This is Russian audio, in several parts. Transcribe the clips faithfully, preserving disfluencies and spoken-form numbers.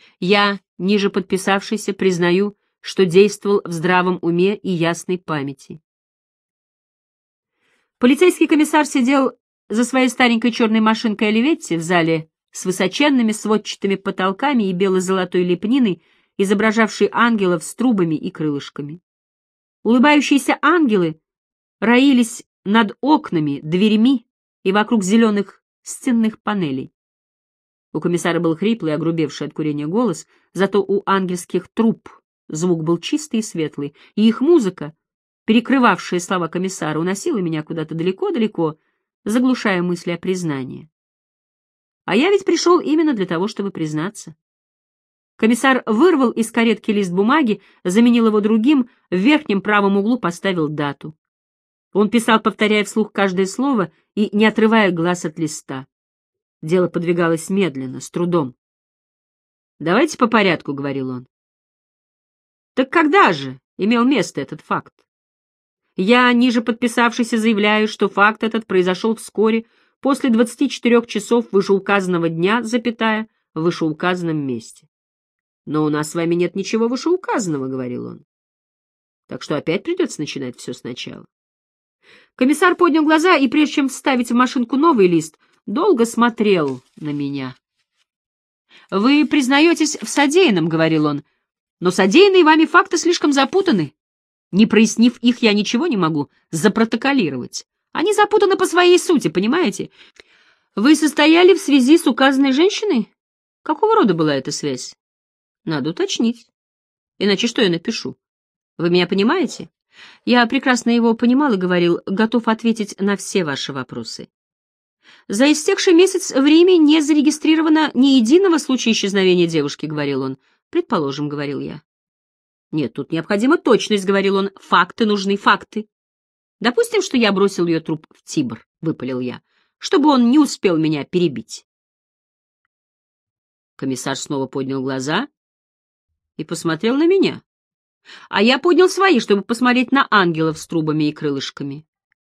Я, ниже подписавшийся, признаю, что действовал в здравом уме и ясной памяти. Полицейский комиссар сидел за своей старенькой черной машинкой Оливетти в зале с высоченными сводчатыми потолками и бело-золотой лепниной, изображавшей ангелов с трубами и крылышками. Улыбающиеся ангелы роились над окнами, дверьми и вокруг зеленых стенных панелей. У комиссара был хриплый, огрубевший от курения голос, зато у ангельских труб звук был чистый и светлый, и их музыка, перекрывавшая слова комиссара, уносила меня куда-то далеко-далеко, заглушая мысли о признании. А я ведь пришел именно для того, чтобы признаться. Комиссар вырвал из каретки лист бумаги, заменил его другим, в верхнем правом углу поставил дату. Он писал, повторяя вслух каждое слово и не отрывая глаз от листа. Дело подвигалось медленно, с трудом. «Давайте по порядку», — говорил он. «Так когда же имел место этот факт? Я, ниже подписавшийся, заявляю, что факт этот произошел вскоре после двадцати четырёх часов вышеуказанного дня, запятая, в вышеуказанном месте. Но у нас с вами нет ничего вышеуказанного», — говорил он. «Так что опять придется начинать все сначала». Комиссар поднял глаза и, прежде чем вставить в машинку новый лист, долго смотрел на меня. «Вы признаетесь в содеянном», — говорил он, — «но содеянные вами факты слишком запутаны. Не прояснив их, я ничего не могу запротоколировать. Они запутаны по своей сути, понимаете? Вы состояли в связи с указанной женщиной? Какого рода была эта связь? Надо уточнить. Иначе что я напишу? Вы меня понимаете?» Я прекрасно его понимал и говорил, готов ответить на все ваши вопросы. «За истекший месяц в Риме не зарегистрировано ни единого случая исчезновения девушки», — говорил он. «Предположим», — говорил я. «Нет, тут необходима точность», — говорил он. «Факты нужны, факты. Допустим, что я бросил ее труп в Тибр», — выпалил я, «чтобы он не успел меня перебить». Комиссар снова поднял глаза и посмотрел на меня. А я поднял свои, чтобы посмотреть на ангелов с трубами и крылышками.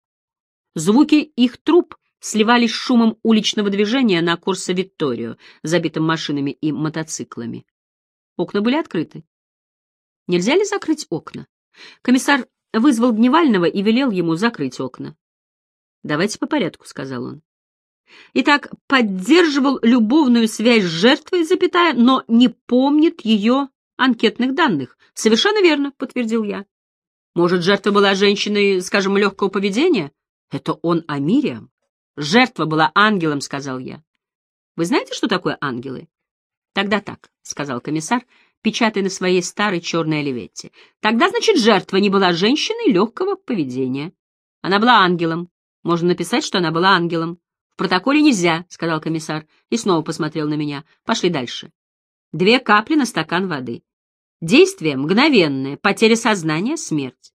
Звуки их труб сливались с шумом уличного движения на Корсо Витторио, забитым машинами и мотоциклами. Окна были открыты. Нельзя ли закрыть окна? Комиссар вызвал Дневального и велел ему закрыть окна. «Давайте по порядку», — сказал он. Итак, поддерживал любовную связь с жертвой, запятая, но не помнит ее анкетных данных. «Совершенно верно», — подтвердил я. «Может, жертва была женщиной, скажем, легкого поведения?» «Это он о Мириам. Жертва была ангелом», — сказал я. «Вы знаете, что такое ангелы?» «Тогда так», — сказал комиссар, печатая на своей старой черной Оливетти. «Тогда, значит, жертва не была женщиной легкого поведения. Она была ангелом. Можно написать, что она была ангелом. В протоколе нельзя», — сказал комиссар и снова посмотрел на меня. «Пошли дальше. Две капли на стакан воды. Действие мгновенное, потеря сознания, смерть».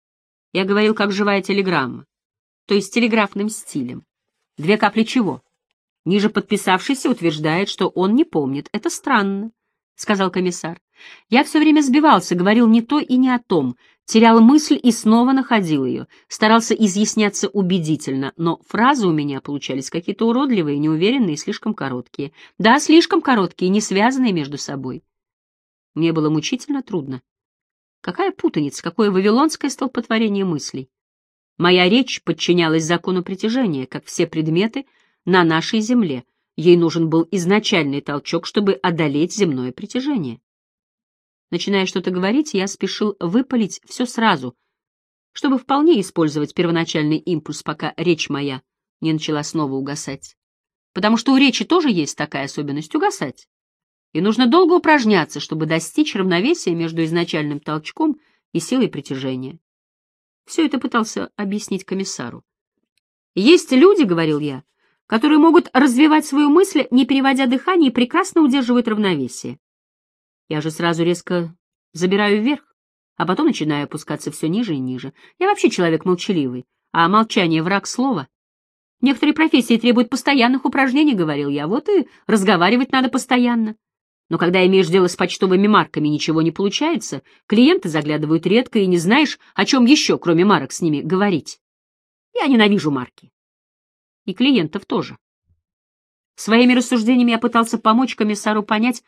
Я говорил, как живая телеграмма, то есть телеграфным стилем. Две капли чего? Ниже подписавшийся утверждает, что он не помнит. Это странно, — сказал комиссар. Я все время сбивался, говорил не то и не о том, терял мысль и снова находил ее, старался изъясняться убедительно, но фразы у меня получались какие-то уродливые, неуверенные, слишком короткие. Да, слишком короткие, не связанные между собой. Мне было мучительно трудно. Какая путаница, какое вавилонское столпотворение мыслей. Моя речь подчинялась закону притяжения, как все предметы на нашей земле. Ей нужен был изначальный толчок, чтобы одолеть земное притяжение. Начиная что-то говорить, я спешил выпалить все сразу, чтобы вполне использовать первоначальный импульс, пока речь моя не начала снова угасать. Потому что у речи тоже есть такая особенность — угасать. И нужно долго упражняться, чтобы достичь равновесия между изначальным толчком и силой притяжения. Все это пытался объяснить комиссару. «Есть люди, — говорил я, — которые могут развивать свою мысль, не переводя дыхание, и прекрасно удерживают равновесие. Я же сразу резко забираю вверх, а потом начинаю опускаться все ниже и ниже. Я вообще человек молчаливый, а молчание — враг слова. Некоторые профессии требуют постоянных упражнений, — говорил я, — вот и разговаривать надо постоянно. Но когда имеешь дело с почтовыми марками, ничего не получается, клиенты заглядывают редко, и не знаешь, о чем еще, кроме марок, с ними говорить. Я ненавижу марки. И клиентов тоже». Своими рассуждениями я пытался помочь комиссару понять,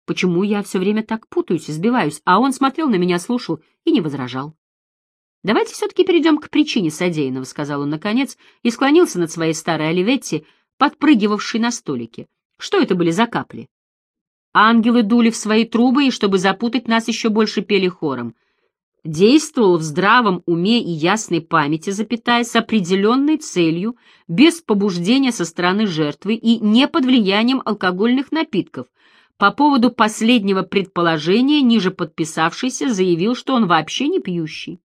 почему я все время так путаюсь и сбиваюсь, а он смотрел на меня, слушал и не возражал. «Давайте все-таки перейдем к причине содеянного», — сказал он наконец и склонился над своей старой Оливетти, подпрыгивавшей на столике. «Что это были за капли?» Ангелы дули в свои трубы, и, чтобы запутать нас, еще больше пели хором. Действовал в здравом уме и ясной памяти, запятая, с определенной целью, без побуждения со стороны жертвы и не под влиянием алкогольных напитков. По поводу последнего предположения ниже подписавшийся заявил, что он вообще не пьющий.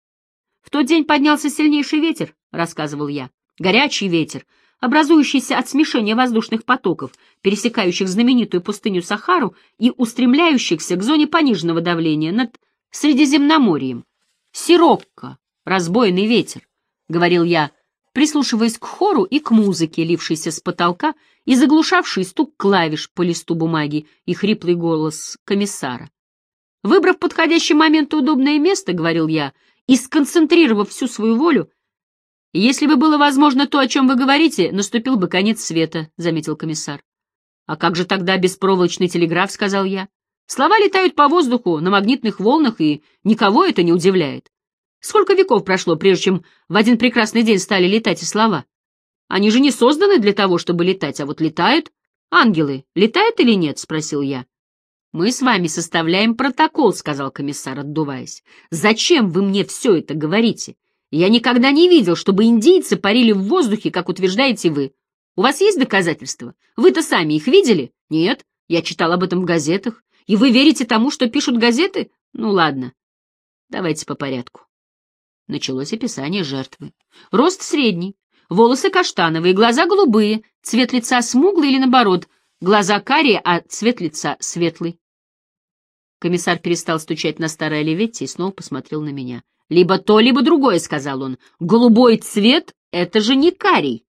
«В тот день поднялся сильнейший ветер», — рассказывал я, — «горячий ветер, образующийся от смешения воздушных потоков, пересекающих знаменитую пустыню Сахару и устремляющихся к зоне пониженного давления над Средиземноморьем. Сирокко, разбойный ветер», — говорил я, прислушиваясь к хору и к музыке, лившейся с потолка и заглушавшей стук клавиш по листу бумаги и хриплый голос комиссара. «Выбрав в подходящий момент удобное место, — говорил я, — и сконцентрировав всю свою волю, если бы было возможно то, о чем вы говорите, наступил бы конец света», — заметил комиссар. «А как же тогда беспроволочный телеграф?» — сказал я. «Слова летают по воздуху на магнитных волнах, и никого это не удивляет. Сколько веков прошло, прежде чем в один прекрасный день стали летать и слова? Они же не созданы для того, чтобы летать, а вот летают. Ангелы летают или нет?» — спросил я. «Мы с вами составляем протокол», — сказал комиссар, отдуваясь. «Зачем вы мне все это говорите? Я никогда не видел, чтобы индийцы парили в воздухе, как утверждаете вы. У вас есть доказательства? Вы-то сами их видели? Нет, я читал об этом в газетах. И вы верите тому, что пишут газеты? Ну ладно, давайте по порядку». Началось описание жертвы. Рост средний, волосы каштановые, глаза голубые, цвет лица смуглый или наоборот, глаза карие, а цвет лица светлый. Комиссар перестал стучать на старой Оливетте и снова посмотрел на меня. «Либо то, либо другое», — сказал он. «Голубой цвет — это же не карий.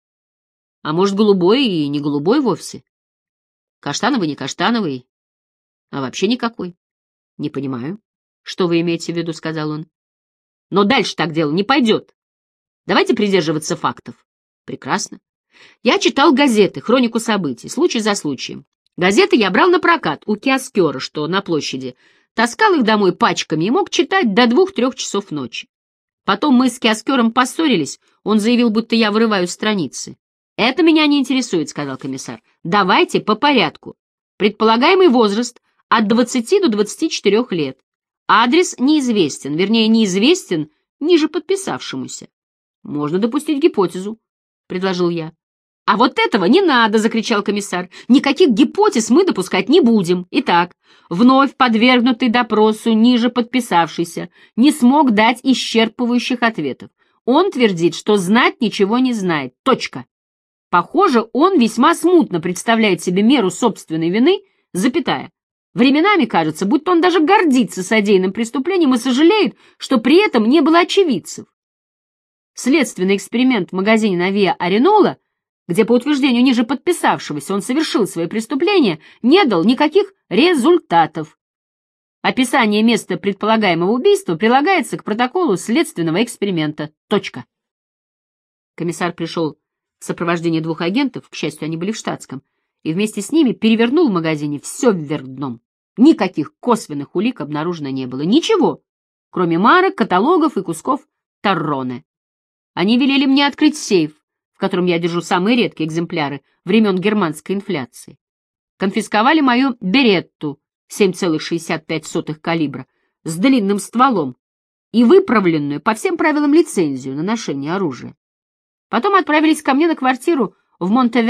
А может, голубой и не голубой вовсе? Каштановый, не каштановый, а вообще никакой. Не понимаю, что вы имеете в виду», — сказал он. «Но дальше так дело не пойдет. Давайте придерживаться фактов». «Прекрасно. Я читал газеты, хронику событий, случай за случаем. Газеты я брал на прокат у киоскера, что на площади, таскал их домой пачками и мог читать до двух-трех часов ночи. Потом мы с киоскером поссорились, он заявил, будто я вырываю страницы. «Это меня не интересует», — сказал комиссар. «Давайте по порядку. Предполагаемый возраст от двадцати до двадцати четырёх лет. Адрес неизвестен, вернее, неизвестен ниже подписавшемуся. Можно допустить гипотезу», — предложил я. «А вот этого не надо!» — закричал комиссар. «Никаких гипотез мы допускать не будем. Итак, вновь подвергнутый допросу ниже подписавшийся не смог дать исчерпывающих ответов. Он твердит, что знать ничего не знает. Точка. Похоже, он весьма смутно представляет себе меру собственной вины, запятая. Временами кажется, будто он даже гордится содеянным преступлением и сожалеет, что при этом не было очевидцев. Следственный эксперимент в магазине на Виа Аренола, где, по утверждению ниже подписавшегося, он совершил свои преступления, не дал никаких результатов. Описание места предполагаемого убийства прилагается к протоколу следственного эксперимента. Точка. Комиссар пришел в сопровождении двух агентов, к счастью, они были в штатском, и вместе с ними перевернул в магазине все вверх дном. Никаких косвенных улик обнаружено не было. Ничего, кроме марок, каталогов и кусков тарроне. Они велели мне открыть сейф, в котором я держу самые редкие экземпляры времен германской инфляции. Конфисковали мою беретту семь целых шестьдесят пять сотых калибра с длинным стволом и выправленную по всем правилам лицензию на ношение оружия. Потом отправились ко мне на квартиру в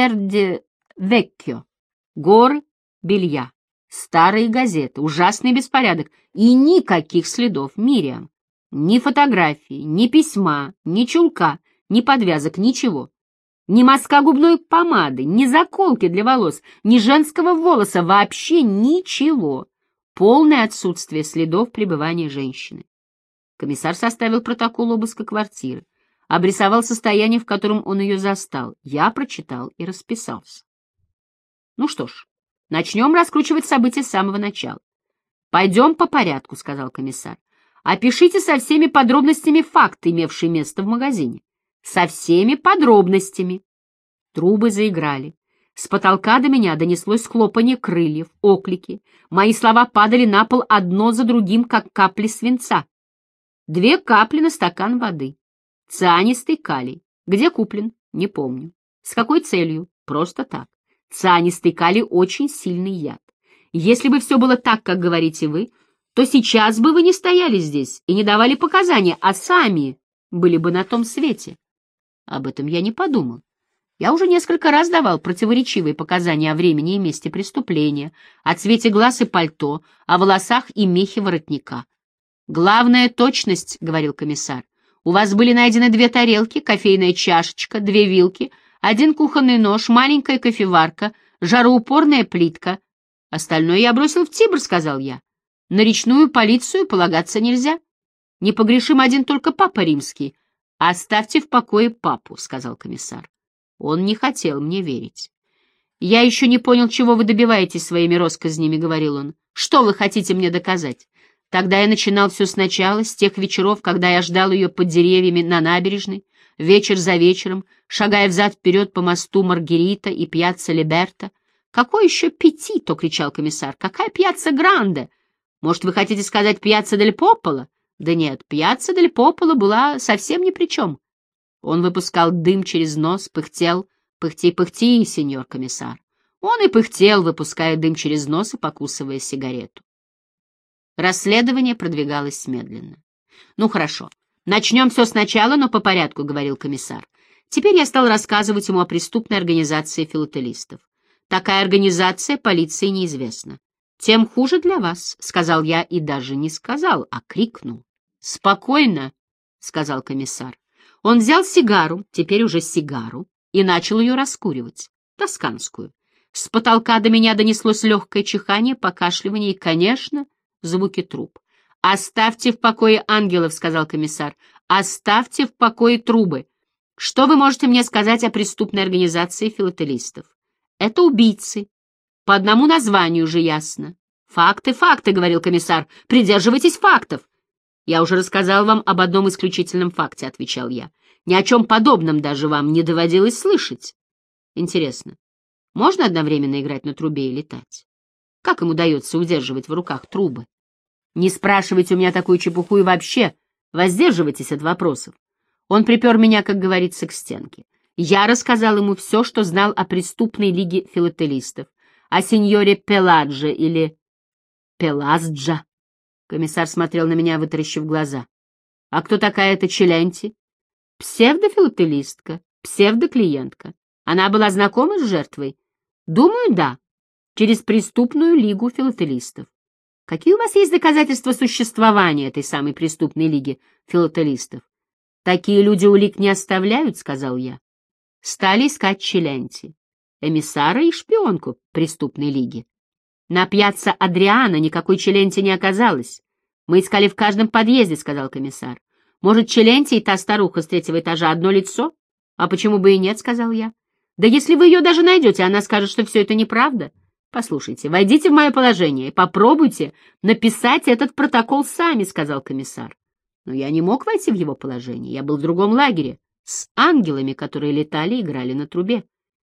Монтеверде-Веккио. Горы белья, старые газеты, ужасный беспорядок и никаких следов Мириам. Ни фотографии, ни письма, ни чулка, ни подвязок, ничего. Ни мазка губной помады, ни заколки для волос, ни женского волоса, вообще ничего. Полное отсутствие следов пребывания женщины. Комиссар составил протокол обыска квартиры, обрисовал состояние, в котором он ее застал. Я прочитал и расписался. Ну что ж, начнем раскручивать события с самого начала. «Пойдем по порядку», — сказал комиссар. «Опишите со всеми подробностями факты, имевшие место в магазине. Со всеми подробностями». Трубы заиграли. С потолка до меня донеслось хлопанье крыльев, оклики. Мои слова падали на пол одно за другим, как капли свинца. Две капли на стакан воды. Цианистый калий. Где куплен? Не помню. С какой целью? Просто так. Цианистый калий — очень сильный яд. Если бы все было так, как говорите вы, то сейчас бы вы не стояли здесь и не давали показания, а сами были бы на том свете. Об этом я не подумал. Я уже несколько раз давал противоречивые показания о времени и месте преступления, о цвете глаз и пальто, о волосах и мехе воротника. «Главная точность», — говорил комиссар. «У вас были найдены две тарелки, кофейная чашечка, две вилки, один кухонный нож, маленькая кофеварка, жароупорная плитка. Остальное я бросил в Тибр», — сказал я. «На речную полицию полагаться нельзя. Непогрешим один только Папа Римский. Оставьте в покое папу», — сказал комиссар. Он не хотел мне верить. «Я еще не понял, чего вы добиваетесь своими россказнями», — говорил он. «Что вы хотите мне доказать?» Тогда я начинал все сначала, с тех вечеров, когда я ждал ее под деревьями на набережной, вечер за вечером, шагая взад-вперед по мосту Маргерита и пьяцца Либерта. «Какой еще Петито?» — кричал комиссар. «Какая пьяцца Гранде? Может, вы хотите сказать пьяцца Дель Пополо?» Да нет, пьяцца Дель Пополо была совсем ни при чем. Он выпускал дым через нос, пыхтел. «Пыхти-пыхти, сеньор комиссар». Он и пыхтел, выпуская дым через нос и покусывая сигарету. Расследование продвигалось медленно. «Ну хорошо, начнем все сначала, но по порядку», — говорил комиссар. Теперь я стал рассказывать ему о преступной организации филателистов. Такая организация полиции неизвестна. «Тем хуже для вас», — сказал я, и даже не сказал, а крикнул. «Спокойно», — сказал комиссар. Он взял сигару, теперь уже сигару, и начал ее раскуривать, тосканскую. С потолка до меня донеслось легкое чихание, покашливание и, конечно, звуки труб. «Оставьте в покое ангелов», — сказал комиссар. «Оставьте в покое трубы. Что вы можете мне сказать о преступной организации филателистов? Это убийцы. По одному названию же ясно». «Факты, факты», — говорил комиссар. «Придерживайтесь фактов». «Я уже рассказал вам об одном исключительном факте», — отвечал я. «Ни о чем подобном даже вам не доводилось слышать». «Интересно, можно одновременно играть на трубе и летать? Как им удается удерживать в руках трубы? Не спрашивайте у меня такую чепуху и вообще воздерживайтесь от вопросов». Он припер меня, как говорится, к стенке. Я рассказал ему все, что знал о преступной лиге филателистов, о сеньоре Пеладже или Пелазджа. Комиссар смотрел на меня, вытаращив глаза. «А кто такая эта Челенти?» «Псевдофилателистка, псевдоклиентка. Она была знакома с жертвой?» «Думаю, да. Через преступную лигу филателистов». «Какие у вас есть доказательства существования этой самой преступной лиги филателистов?» «Такие люди улик не оставляют», — сказал я. Стали искать Челенти, эмиссара и шпионку преступной лиги. На пьяцца Адриана никакой Челенти не оказалось. Мы искали в каждом подъезде, — сказал комиссар. Может, Челенти и та старуха с третьего этажа одно лицо? А почему бы и нет, — сказал я. Да если вы ее даже найдете, она скажет, что все это неправда. Послушайте, войдите в мое положение и попробуйте написать этот протокол сами, — сказал комиссар. Но я не мог войти в его положение. Я был в другом лагере, с ангелами, которые летали и играли на трубе.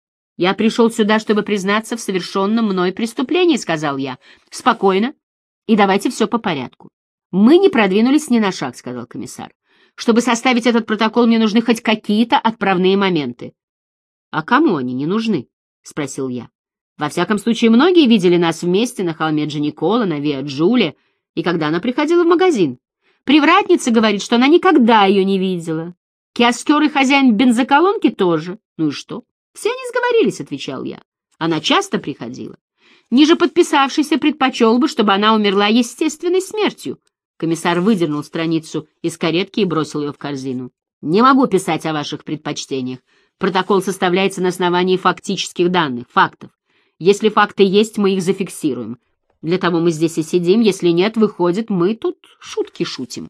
«Я пришел сюда, чтобы признаться в совершенном мной преступлении», — сказал я. «Спокойно. И давайте все по порядку». «Мы не продвинулись ни на шаг», — сказал комиссар. «Чтобы составить этот протокол, мне нужны хоть какие-то отправные моменты». «А кому они не нужны?» — спросил я. «Во всяком случае, многие видели нас вместе на холме Джаникола, на Виа Джулия, и когда она приходила в магазин. Привратница говорит, что она никогда ее не видела. Киоскер и хозяин бензоколонки тоже. Ну и что? Все они сговорились», — отвечал я. «Она часто приходила. Ниже подписавшийся предпочел бы, чтобы она умерла естественной смертью». Комиссар выдернул страницу из каретки и бросил ее в корзину. «Не могу писать о ваших предпочтениях. Протокол составляется на основании фактических данных, фактов. Если факты есть, мы их зафиксируем. Для того мы здесь и сидим. Если нет, выходит, мы тут шутки шутим».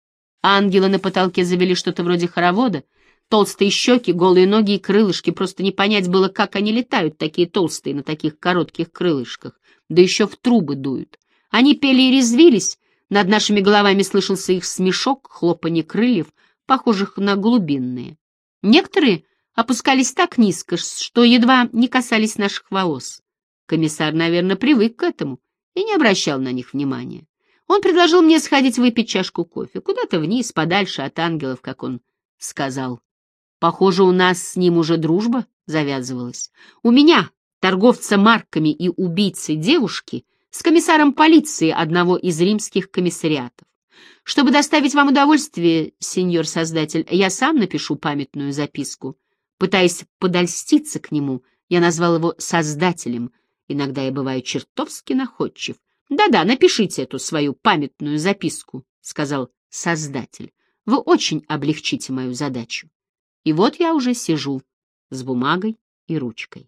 Ангелы на потолке завели что-то вроде хоровода. Толстые щеки, голые ноги и крылышки. Просто не понять было, как они летают, такие толстые, на таких коротких крылышках. Да еще в трубы дуют. Они пели и резвились. Над нашими головами слышался их смешок, хлопанье крыльев, похожих на глубинные. Некоторые опускались так низко, что едва не касались наших волос. Комиссар, наверное, привык к этому и не обращал на них внимания. Он предложил мне сходить выпить чашку кофе, куда-то вниз, подальше от ангелов, как он сказал. Похоже, у нас с ним уже дружба завязывалась. У меня, торговца марками и убийцы девушки, с комиссаром полиции одного из римских комиссариатов. Чтобы доставить вам удовольствие, сеньор-создатель, я сам напишу памятную записку. Пытаясь подольститься к нему, я назвал его создателем. Иногда я бываю чертовски находчив. «Да-да, напишите эту свою памятную записку», — сказал создатель. «Вы очень облегчите мою задачу». И вот я уже сижу с бумагой и ручкой.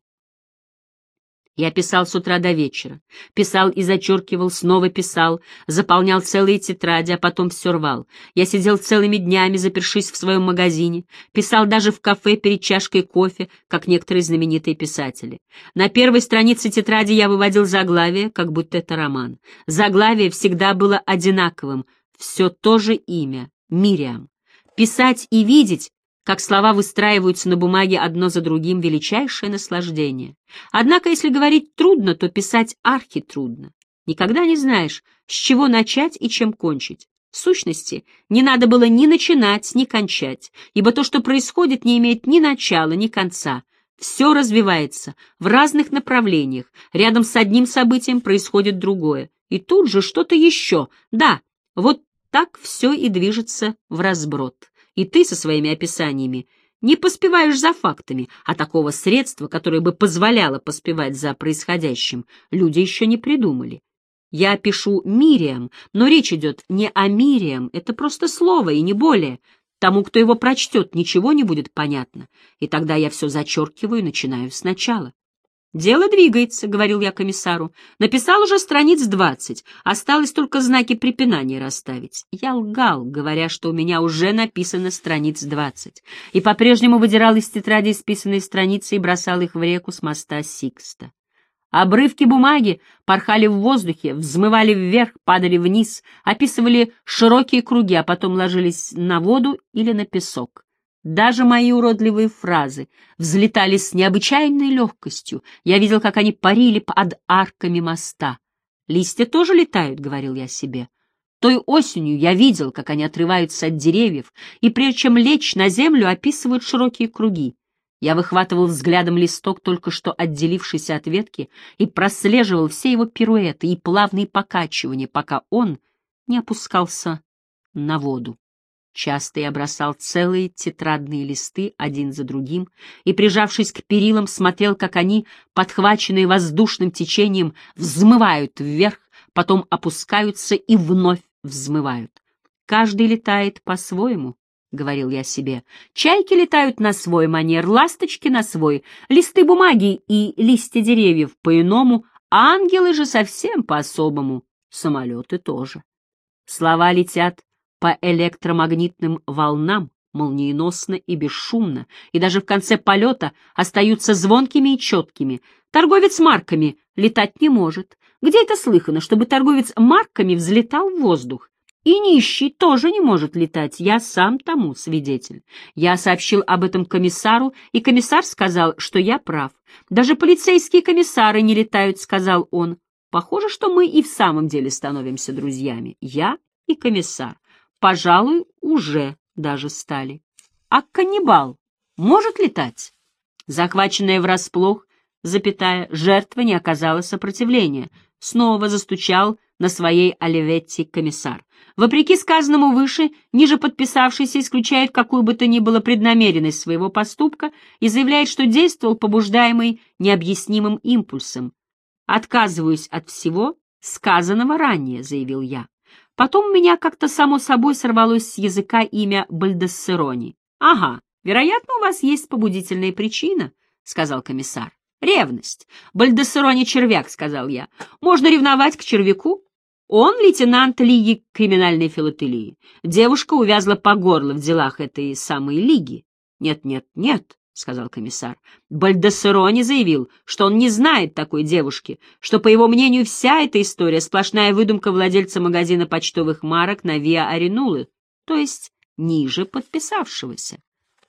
Я писал с утра до вечера, писал и зачеркивал, снова писал, заполнял целые тетради, а потом все рвал. Я сидел целыми днями, запершись в своем магазине, писал даже в кафе перед чашкой кофе, как некоторые знаменитые писатели. На первой странице тетради я выводил заглавие, как будто это роман. Заглавие всегда было одинаковым, все то же имя — Мириам. Писать и видеть, как слова выстраиваются на бумаге одно за другим, величайшее наслаждение. Однако, если говорить трудно, то писать архитрудно. Никогда не знаешь, с чего начать и чем кончить. В сущности, не надо было ни начинать, ни кончать, ибо то, что происходит, не имеет ни начала, ни конца. Все развивается в разных направлениях, рядом с одним событием происходит другое, и тут же что-то еще. Да, вот так все и движется вразброд. И ты со своими описаниями не поспеваешь за фактами, а такого средства, которое бы позволяло поспевать за происходящим, люди еще не придумали. Я пишу Мириам, но речь идет не о Мириам, это просто слово и не более. Тому, кто его прочтет, ничего не будет понятно, и тогда я все зачеркиваю и начинаю сначала. «Дело двигается», — говорил я комиссару. «Написал уже страниц двадцать, осталось только знаки препинания расставить». Я лгал, говоря, что у меня уже написано страниц двадцать, и по-прежнему выдирал из тетради исписанные страницы и бросал их в реку с моста Сикста. Обрывки бумаги порхали в воздухе, взмывали вверх, падали вниз, описывали широкие круги, а потом ложились на воду или на песок. Даже мои уродливые фразы взлетали с необычайной легкостью. Я видел, как они парили под арками моста. «Листья тоже летают», — говорил я себе. Той осенью я видел, как они отрываются от деревьев, и прежде чем лечь на землю, описывают широкие круги. Я выхватывал взглядом листок, только что отделившийся от ветки, и прослеживал все его пируэты и плавные покачивания, пока он не опускался на воду. Часто я бросал целые тетрадные листы один за другим и, прижавшись к перилам, смотрел, как они, подхваченные воздушным течением, взмывают вверх, потом опускаются и вновь взмывают. «Каждый летает по-своему», — говорил я себе. «Чайки летают на свой манер, ласточки на свой, листы бумаги и листья деревьев по-иному, а ангелы же совсем по-особому, самолеты тоже». Слова летят по электромагнитным волнам, молниеносно и бесшумно, и даже в конце полета остаются звонкими и четкими. Торговец марками летать не может. Где это слыхано, чтобы торговец марками взлетал в воздух? И нищий тоже не может летать, я сам тому свидетель. Я сообщил об этом комиссару, и комиссар сказал, что я прав. Даже полицейские комиссары не летают, сказал он. Похоже, что мы и в самом деле становимся друзьями, я и комиссар. Пожалуй, уже даже стали. А каннибал может летать? Захваченная врасплох, запятая, жертва не оказала сопротивления. Снова застучал на своей Оливетте комиссар. Вопреки сказанному выше, ниже подписавшийся исключает какую бы то ни было преднамеренность своего поступка и заявляет, что действовал побуждаемый необъяснимым импульсом. «Отказываюсь от всего сказанного ранее», — заявил я. Потом у меня как-то само собой сорвалось с языка имя Бальдассерони. «Ага, вероятно, у вас есть побудительная причина», — сказал комиссар. «Ревность. Бальдассерони — червяк», — сказал я. «Можно ревновать к червяку? Он лейтенант Лиги криминальной филателии. Девушка увязла по горло в делах этой самой Лиги». «Нет, нет, нет», — сказал комиссар. Бальдассерони заявил, что он не знает такой девушки, что, по его мнению, вся эта история — сплошная выдумка владельца магазина почтовых марок на Виа Аринулы, то есть ниже подписавшегося.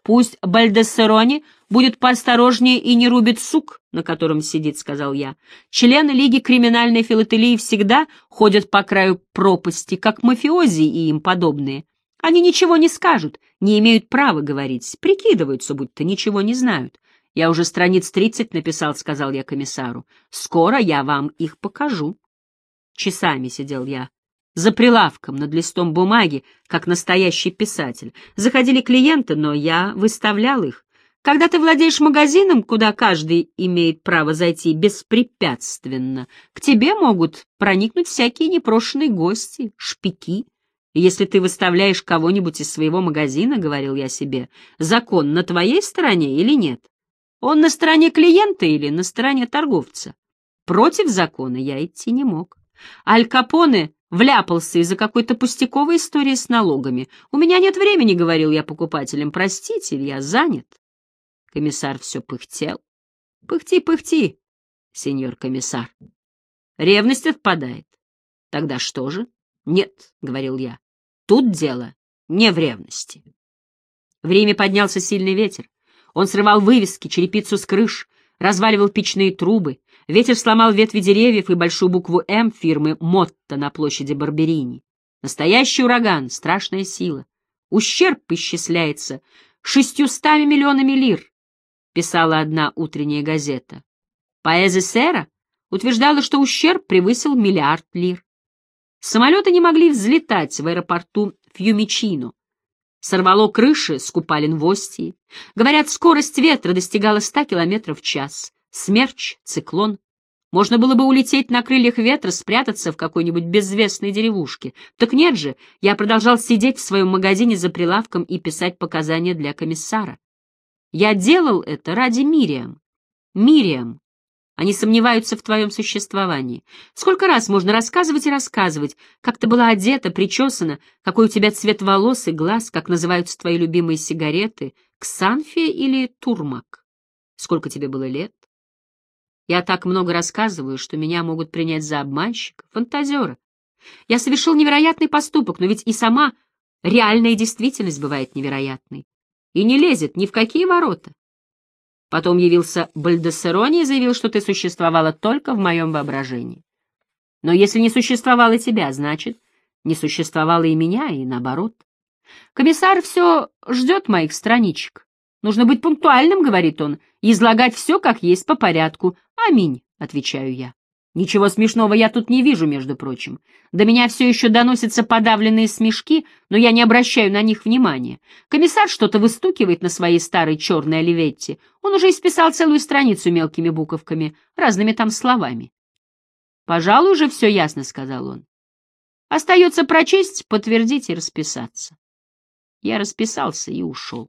Пусть Бальдессерони будет поосторожнее и не рубит сук, на котором сидит, — сказал я. Члены Лиги криминальной филателии всегда ходят по краю пропасти, как мафиози и им подобные. Они ничего не скажут, не имеют права говорить, прикидываются, будто ничего не знают. Я уже страниц тридцать написал, — сказал я комиссару. Скоро я вам их покажу. Часами сидел я за прилавком над листом бумаги, как настоящий писатель. Заходили клиенты, но я выставлял их. Когда ты владеешь магазином, куда каждый имеет право зайти беспрепятственно, к тебе могут проникнуть всякие непрошенные гости, шпики. И если ты выставляешь кого-нибудь из своего магазина, — говорил я себе, — закон на твоей стороне или нет? Он на стороне клиента или на стороне торговца? Против закона я идти не мог. Аль Капоне вляпался из-за какой-то пустяковой истории с налогами. «У меня нет времени», — говорил я покупателям, — «простите, я занят». Комиссар все пыхтел. «Пыхти, пыхти, сеньор комиссар. Ревность отпадает. Тогда что же?» «Нет», — говорил я, — «тут дело не в ревности». В Риме поднялся сильный ветер. Он срывал вывески, черепицу с крыш, разваливал печные трубы. Ветер сломал ветви деревьев и большую букву «М» фирмы «Мотто» на площади Барберини. Настоящий ураган, страшная сила. Ущерб исчисляется шестьюстами миллионами лир, писала одна утренняя газета. Паэзе Сера утверждала, что ущерб превысил миллиард лир. Самолеты не могли взлетать в аэропорту Фьюмичино. Сорвало крыши с купалин в Остии. Говорят, скорость ветра достигала ста километров в час. Смерч, циклон. Можно было бы улететь на крыльях ветра, спрятаться в какой-нибудь безвестной деревушке. Так нет же, я продолжал сидеть в своем магазине за прилавком и писать показания для комиссара. Я делал это ради Мириам. Мириам. Они сомневаются в твоем существовании. Сколько раз можно рассказывать и рассказывать, как ты была одета, причесана, какой у тебя цвет волос и глаз, как называются твои любимые сигареты, Ксанфия или Турмак? Сколько тебе было лет? Я так много рассказываю, что меня могут принять за обманщика, фантазера. Я совершил невероятный поступок, но ведь и сама реальная действительность бывает невероятной и не лезет ни в какие ворота. Потом явился Бальдессерони и заявил, что ты существовала только в моем воображении. Но если не существовало тебя, значит, не существовало и меня, и наоборот. Комиссар все ждет моих страничек. Нужно быть пунктуальным, — говорит он, — и излагать все как есть по порядку. Аминь, — отвечаю я. Ничего смешного я тут не вижу, между прочим. До меня все еще доносятся подавленные смешки, но я не обращаю на них внимания. Комиссар что-то выстукивает на своей старой черной оливетте. Он уже исписал целую страницу мелкими буковками, разными там словами. «Пожалуй, уже все ясно», — сказал он. «Остается прочесть, подтвердить и расписаться». Я расписался и ушел.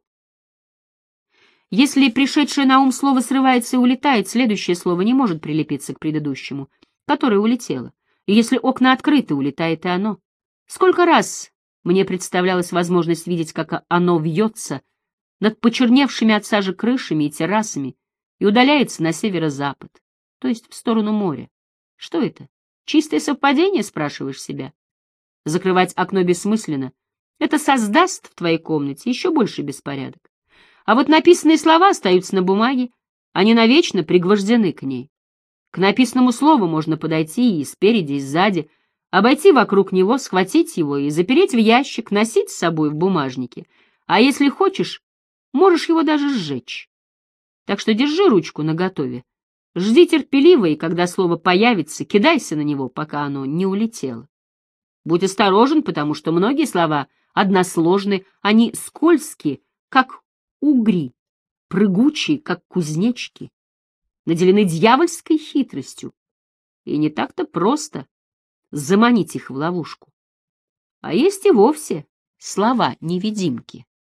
Если пришедшее на ум слово срывается и улетает, следующее слово не может прилепиться к предыдущему, которое улетело. И если окна открыты, улетает и оно. Сколько раз мне представлялась возможность видеть, как оно вьется над почерневшими от сажи крышами и террасами и удаляется на северо-запад, то есть в сторону моря. Что это? Чистое совпадение, спрашиваешь себя? Закрывать окно бессмысленно. Это создаст в твоей комнате еще больше беспорядок. А вот написанные слова остаются на бумаге, они навечно пригвождены к ней. К написанному слову можно подойти и спереди, и сзади, обойти вокруг него, схватить его и запереть в ящик, носить с собой в бумажнике. А если хочешь, можешь его даже сжечь. Так что держи ручку наготове. Жди терпеливо, и когда слово появится, кидайся на него, пока оно не улетело. Будь осторожен, потому что многие слова односложны, они скользкие, как угри, прыгучие, как кузнечки, наделены дьявольской хитростью, и не так-то просто заманить их в ловушку. А есть и вовсе слова-невидимки.